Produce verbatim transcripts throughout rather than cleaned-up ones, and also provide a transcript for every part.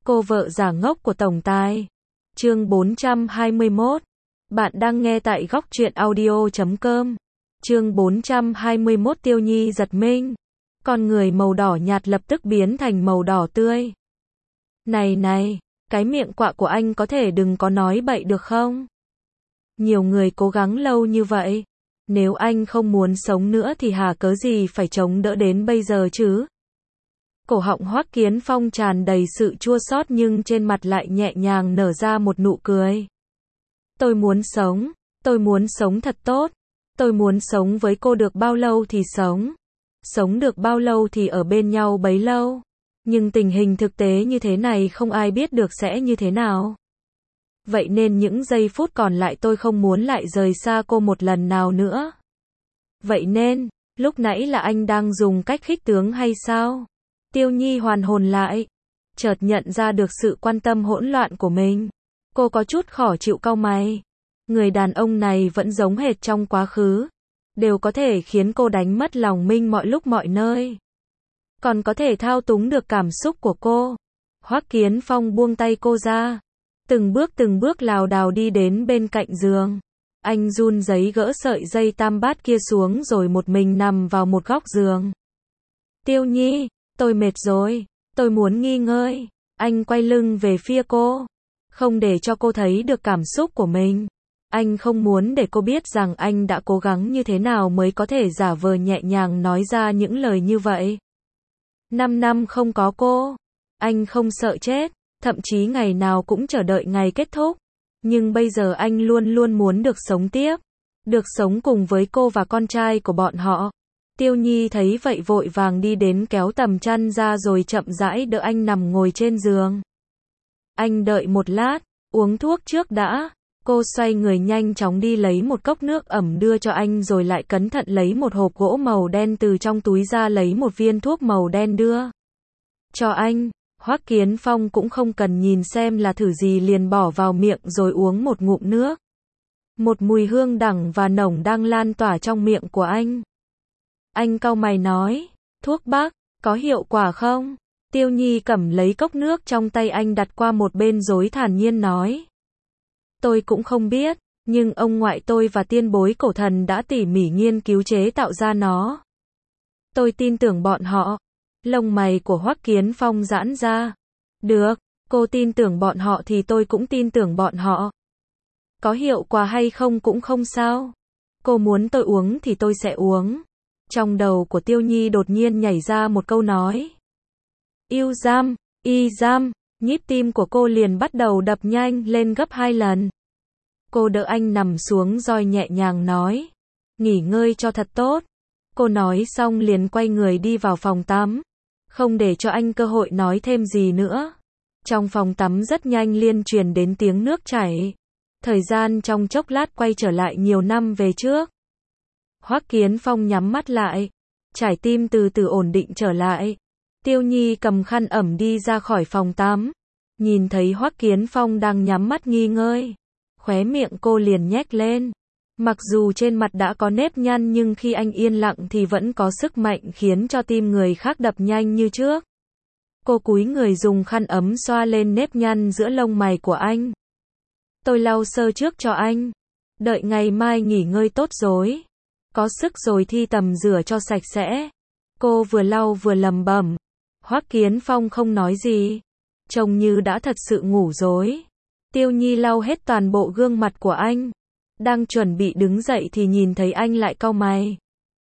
Cô vợ giả ngốc của tổng tài. Chương bốn trăm hai mươi mốt. Bạn đang nghe tại góc truyện audio chấm com. Chương bốn trăm hai mươi mốt. Tiêu Nhi giật mình. Con người màu đỏ nhạt lập tức biến thành màu đỏ tươi. Này này, cái miệng quạ của anh có thể đừng có nói bậy được không? Nhiều người cố gắng lâu như vậy. Nếu anh không muốn sống nữa thì hà cớ gì phải chống đỡ đến bây giờ chứ? Cổ họng Hoắc Kiến Phong tràn đầy sự chua xót nhưng trên mặt lại nhẹ nhàng nở ra một nụ cười. Tôi muốn sống, tôi muốn sống thật tốt. Tôi muốn sống với cô được bao lâu thì sống. Sống được bao lâu thì ở bên nhau bấy lâu. Nhưng tình hình thực tế như thế này không ai biết được sẽ như thế nào. Vậy nên những giây phút còn lại tôi không muốn lại rời xa cô một lần nào nữa. Vậy nên, lúc nãy là anh đang dùng cách khích tướng hay sao? Tiêu Nhi hoàn hồn lại, chợt nhận ra được sự quan tâm hỗn loạn của mình. Cô có chút khó chịu cau mày. Người đàn ông này vẫn giống hệt trong quá khứ, đều có thể khiến cô đánh mất lòng mình mọi lúc mọi nơi. Còn có thể thao túng được cảm xúc của cô. Hoắc Kiến Phong buông tay cô ra, từng bước từng bước lảo đảo đi đến bên cạnh giường. Anh run rẩy gỡ sợi dây tam bát kia xuống rồi một mình nằm vào một góc giường. Tiêu Nhi, tôi mệt rồi, tôi muốn nghỉ ngơi. Anh quay lưng về phía cô, không để cho cô thấy được cảm xúc của mình. Anh không muốn để cô biết rằng anh đã cố gắng như thế nào mới có thể giả vờ nhẹ nhàng nói ra những lời như vậy. Năm năm không có cô, anh không sợ chết, thậm chí ngày nào cũng chờ đợi ngày kết thúc. Nhưng bây giờ anh luôn luôn muốn được sống tiếp, được sống cùng với cô và con trai của bọn họ. Tiêu Nhi thấy vậy vội vàng đi đến kéo tầm chăn ra rồi chậm rãi đỡ anh nằm ngồi trên giường. Anh đợi một lát, uống thuốc trước đã. Cô xoay người nhanh chóng đi lấy một cốc nước ẩm đưa cho anh rồi lại cẩn thận lấy một hộp gỗ màu đen từ trong túi ra lấy một viên thuốc màu đen đưa cho anh. Hoắc Kiến Phong cũng không cần nhìn xem là thử gì liền bỏ vào miệng rồi uống một ngụm nước. Một mùi hương đẳng và nồng đang lan tỏa trong miệng của anh. Anh cau mày nói, thuốc bắc, có hiệu quả không? Tiêu Nhi cầm lấy cốc nước trong tay anh đặt qua một bên rồi thản nhiên nói. Tôi cũng không biết, nhưng ông ngoại tôi và tiên bối cổ thần đã tỉ mỉ nghiên cứu chế tạo ra nó. Tôi tin tưởng bọn họ. Lông mày của Hoắc Kiến Phong giãn ra. Được, cô tin tưởng bọn họ thì tôi cũng tin tưởng bọn họ. Có hiệu quả hay không cũng không sao. Cô muốn tôi uống thì tôi sẽ uống. Trong đầu của Tiêu Nhi đột nhiên nhảy ra một câu nói. Yêu giam, y giam, nhịp tim của cô liền bắt đầu đập nhanh lên gấp hai lần. Cô đỡ anh nằm xuống rồi nhẹ nhàng nói. Nghỉ ngơi cho thật tốt. Cô nói xong liền quay người đi vào phòng tắm. Không để cho anh cơ hội nói thêm gì nữa. Trong phòng tắm rất nhanh liên truyền đến tiếng nước chảy. Thời gian trong chốc lát quay trở lại nhiều năm về trước. Hoắc Kiến Phong nhắm mắt lại. Trái tim từ từ ổn định trở lại. Tiêu Nhi cầm khăn ẩm đi ra khỏi phòng tắm. Nhìn thấy Hoắc Kiến Phong đang nhắm mắt nghỉ ngơi. Khóe miệng cô liền nhếch lên. Mặc dù trên mặt đã có nếp nhăn nhưng khi anh yên lặng thì vẫn có sức mạnh khiến cho tim người khác đập nhanh như trước. Cô cúi người dùng khăn ấm xoa lên nếp nhăn giữa lông mày của anh. Tôi lau sơ trước cho anh. Đợi ngày mai nghỉ ngơi tốt rồi. Có sức rồi thi tầm rửa cho sạch sẽ. Cô vừa lau vừa lẩm bẩm. Hoắc Kiến Phong không nói gì. Trông như đã thật sự ngủ rồi. Tiêu Nhi lau hết toàn bộ gương mặt của anh. Đang chuẩn bị đứng dậy thì nhìn thấy anh lại cau mày.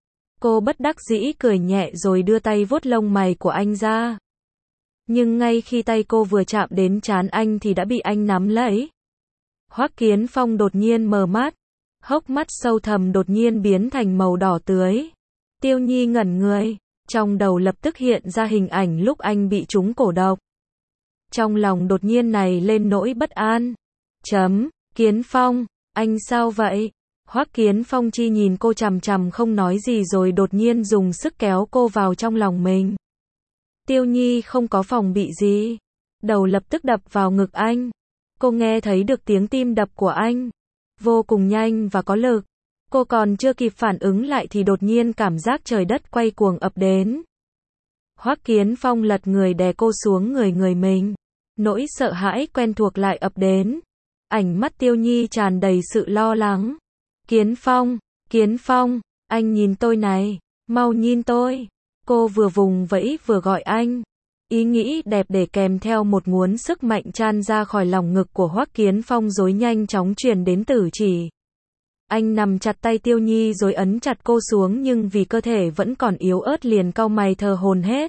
Cô bất đắc dĩ cười nhẹ rồi đưa tay vuốt lông mày của anh ra. Nhưng ngay khi tay cô vừa chạm đến trán anh thì đã bị anh nắm lấy. Hoắc Kiến Phong đột nhiên mở mắt. Hốc mắt sâu thẳm đột nhiên biến thành màu đỏ tươi. Tiêu Nhi ngẩn người. Trong đầu lập tức hiện ra hình ảnh lúc anh bị trúng cổ độc. Trong lòng đột nhiên này lên nỗi bất an. Chấm, Kiến Phong, anh sao vậy? Hoắc Kiến Phong chi nhìn cô chằm chằm không nói gì rồi đột nhiên dùng sức kéo cô vào trong lòng mình. Tiêu Nhi không có phòng bị gì. Đầu lập tức đập vào ngực anh. Cô nghe thấy được tiếng tim đập của anh. Vô cùng nhanh và có lực. Cô còn chưa kịp phản ứng lại thì đột nhiên cảm giác trời đất quay cuồng ập đến. Hoắc Kiến Phong lật người đè cô xuống người người mình. Nỗi sợ hãi quen thuộc lại ập đến. Ánh mắt Tiêu Nhi tràn đầy sự lo lắng. Kiến Phong, Kiến Phong, anh nhìn tôi này, mau nhìn tôi. Cô vừa vùng vẫy vừa gọi anh. Ý nghĩ đẹp để kèm theo một nguồn sức mạnh tràn ra khỏi lòng ngực của Hoắc Kiến Phong rồi nhanh chóng truyền đến Tử Chỉ. Anh nằm chặt tay Tiêu Nhi rồi ấn chặt cô xuống nhưng vì cơ thể vẫn còn yếu ớt liền cau mày thờ hổn hển.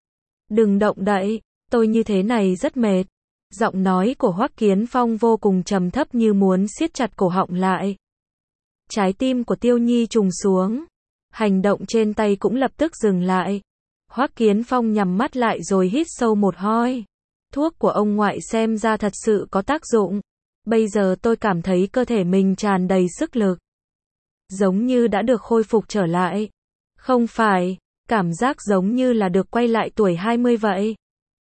Đừng động đậy, tôi như thế này rất mệt. Giọng nói của Hoắc Kiến Phong vô cùng trầm thấp như muốn siết chặt cổ họng lại. Trái tim của Tiêu Nhi trùng xuống. Hành động trên tay cũng lập tức dừng lại. Hoắc Kiến Phong nhắm mắt lại rồi hít sâu một hơi. Thuốc của ông ngoại xem ra thật sự có tác dụng. Bây giờ tôi cảm thấy cơ thể mình tràn đầy sức lực. Giống như đã được khôi phục trở lại. Không phải, cảm giác giống như là được quay lại tuổi hai mươi vậy.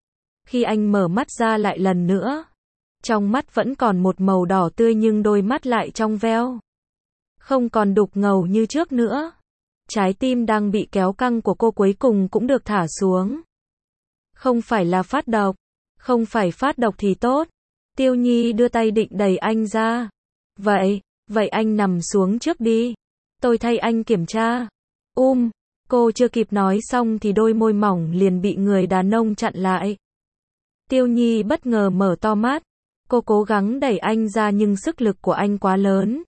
Khi anh mở mắt ra lại lần nữa, trong mắt vẫn còn một màu đỏ tươi nhưng đôi mắt lại trong veo. Không còn đục ngầu như trước nữa. Trái tim đang bị kéo căng của cô cuối cùng cũng được thả xuống. Không phải là phát độc, không phải phát độc thì tốt. Tiêu Nhi đưa tay định đẩy anh ra. Vậy, vậy anh nằm xuống trước đi. Tôi thay anh kiểm tra. Um, cô chưa kịp nói xong thì đôi môi mỏng liền bị người đàn ông chặn lại. Tiêu Nhi bất ngờ mở to mắt. Cô cố gắng đẩy anh ra nhưng sức lực của anh quá lớn.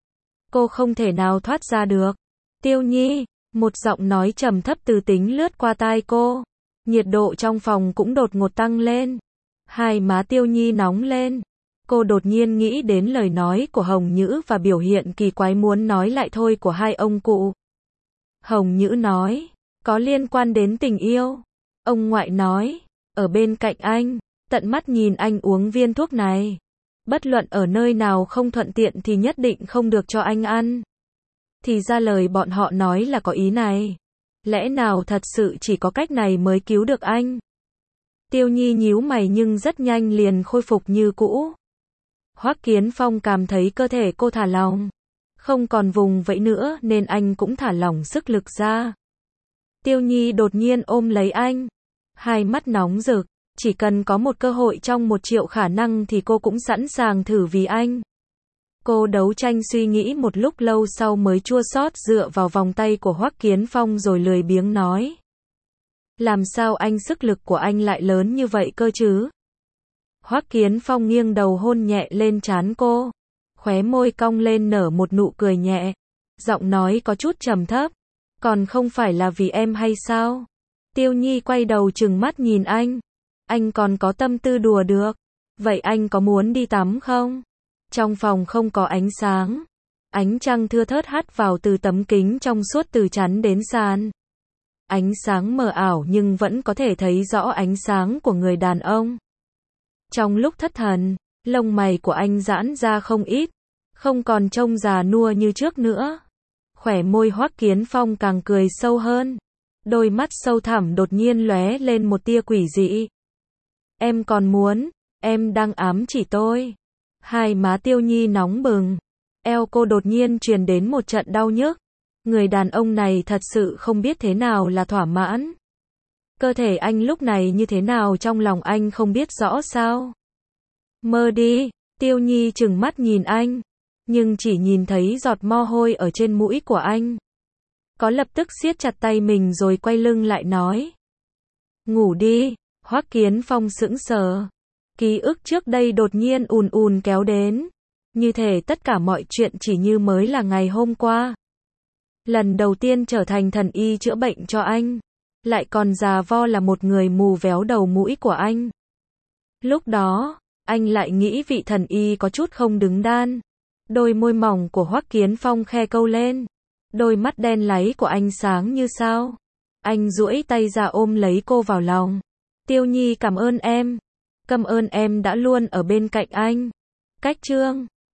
Cô không thể nào thoát ra được. Tiêu Nhi, một giọng nói trầm thấp từ tính lướt qua tai cô. Nhiệt độ trong phòng cũng đột ngột tăng lên. Hai má Tiêu Nhi nóng lên. Cô đột nhiên nghĩ đến lời nói của Hồng Nhữ và biểu hiện kỳ quái muốn nói lại thôi của hai ông cụ. Hồng Nhữ nói, có liên quan đến tình yêu. Ông ngoại nói, ở bên cạnh anh, tận mắt nhìn anh uống viên thuốc này. Bất luận ở nơi nào không thuận tiện thì nhất định không được cho anh ăn. Thì ra lời bọn họ nói là có ý này. Lẽ nào thật sự chỉ có cách này mới cứu được anh? Tiêu Nhi nhíu mày nhưng rất nhanh liền khôi phục như cũ. Hoắc Kiến Phong cảm thấy cơ thể cô thả lỏng, không còn vùng vẫy nữa nên anh cũng thả lỏng sức lực ra. Tiêu Nhi đột nhiên ôm lấy anh, hai mắt nóng rực, chỉ cần có một cơ hội trong một triệu khả năng thì cô cũng sẵn sàng thử vì anh. Cô đấu tranh suy nghĩ một lúc lâu sau mới chua xót dựa vào vòng tay của Hoắc Kiến Phong rồi lười biếng nói. Làm sao anh sức lực của anh lại lớn như vậy cơ chứ? Hoắc Kiến Phong nghiêng đầu hôn nhẹ lên trán cô. Khóe môi cong lên nở một nụ cười nhẹ. Giọng nói có chút trầm thấp. Còn không phải là vì em hay sao? Tiêu Nhi quay đầu trừng mắt nhìn anh. Anh còn có tâm tư đùa được. Vậy anh có muốn đi tắm không? Trong phòng không có ánh sáng. Ánh trăng thưa thớt hắt vào từ tấm kính trong suốt từ chắn đến sàn. Ánh sáng mờ ảo nhưng vẫn có thể thấy rõ ánh sáng của người đàn ông. Trong lúc thất thần, lông mày của anh giãn ra không ít, không còn trông già nua như trước nữa. Khóe môi Hoắc Kiến Phong càng cười sâu hơn. Đôi mắt sâu thẳm đột nhiên lóe lên một tia quỷ dị. Em còn muốn, em đang ám chỉ tôi. Hai má Tiêu Nhi nóng bừng. Eo cô đột nhiên truyền đến một trận đau nhức. Người đàn ông này thật sự không biết thế nào là thỏa mãn. Cơ thể anh lúc này như thế nào trong lòng anh không biết rõ sao. Mơ đi, Tiêu Nhi trừng mắt nhìn anh. Nhưng chỉ nhìn thấy giọt mồ hôi ở trên mũi của anh. Có lập tức siết chặt tay mình rồi quay lưng lại nói. Ngủ đi, Hoắc Kiến Phong sững sờ. Ký ức trước đây đột nhiên ùn ùn kéo đến. Như thể tất cả mọi chuyện chỉ như mới là ngày hôm qua. Lần đầu tiên trở thành thần y chữa bệnh cho anh. Lại còn già vo là một người mù véo đầu mũi của anh. Lúc đó, anh lại nghĩ vị thần y có chút không đứng đắn. Đôi môi mỏng của Hoắc Kiến Phong khe câu lên. Đôi mắt đen láy của anh sáng như sao. Anh duỗi tay ra ôm lấy cô vào lòng. Tiêu Nhi cảm ơn em. Cảm ơn em đã luôn ở bên cạnh anh. Cách chương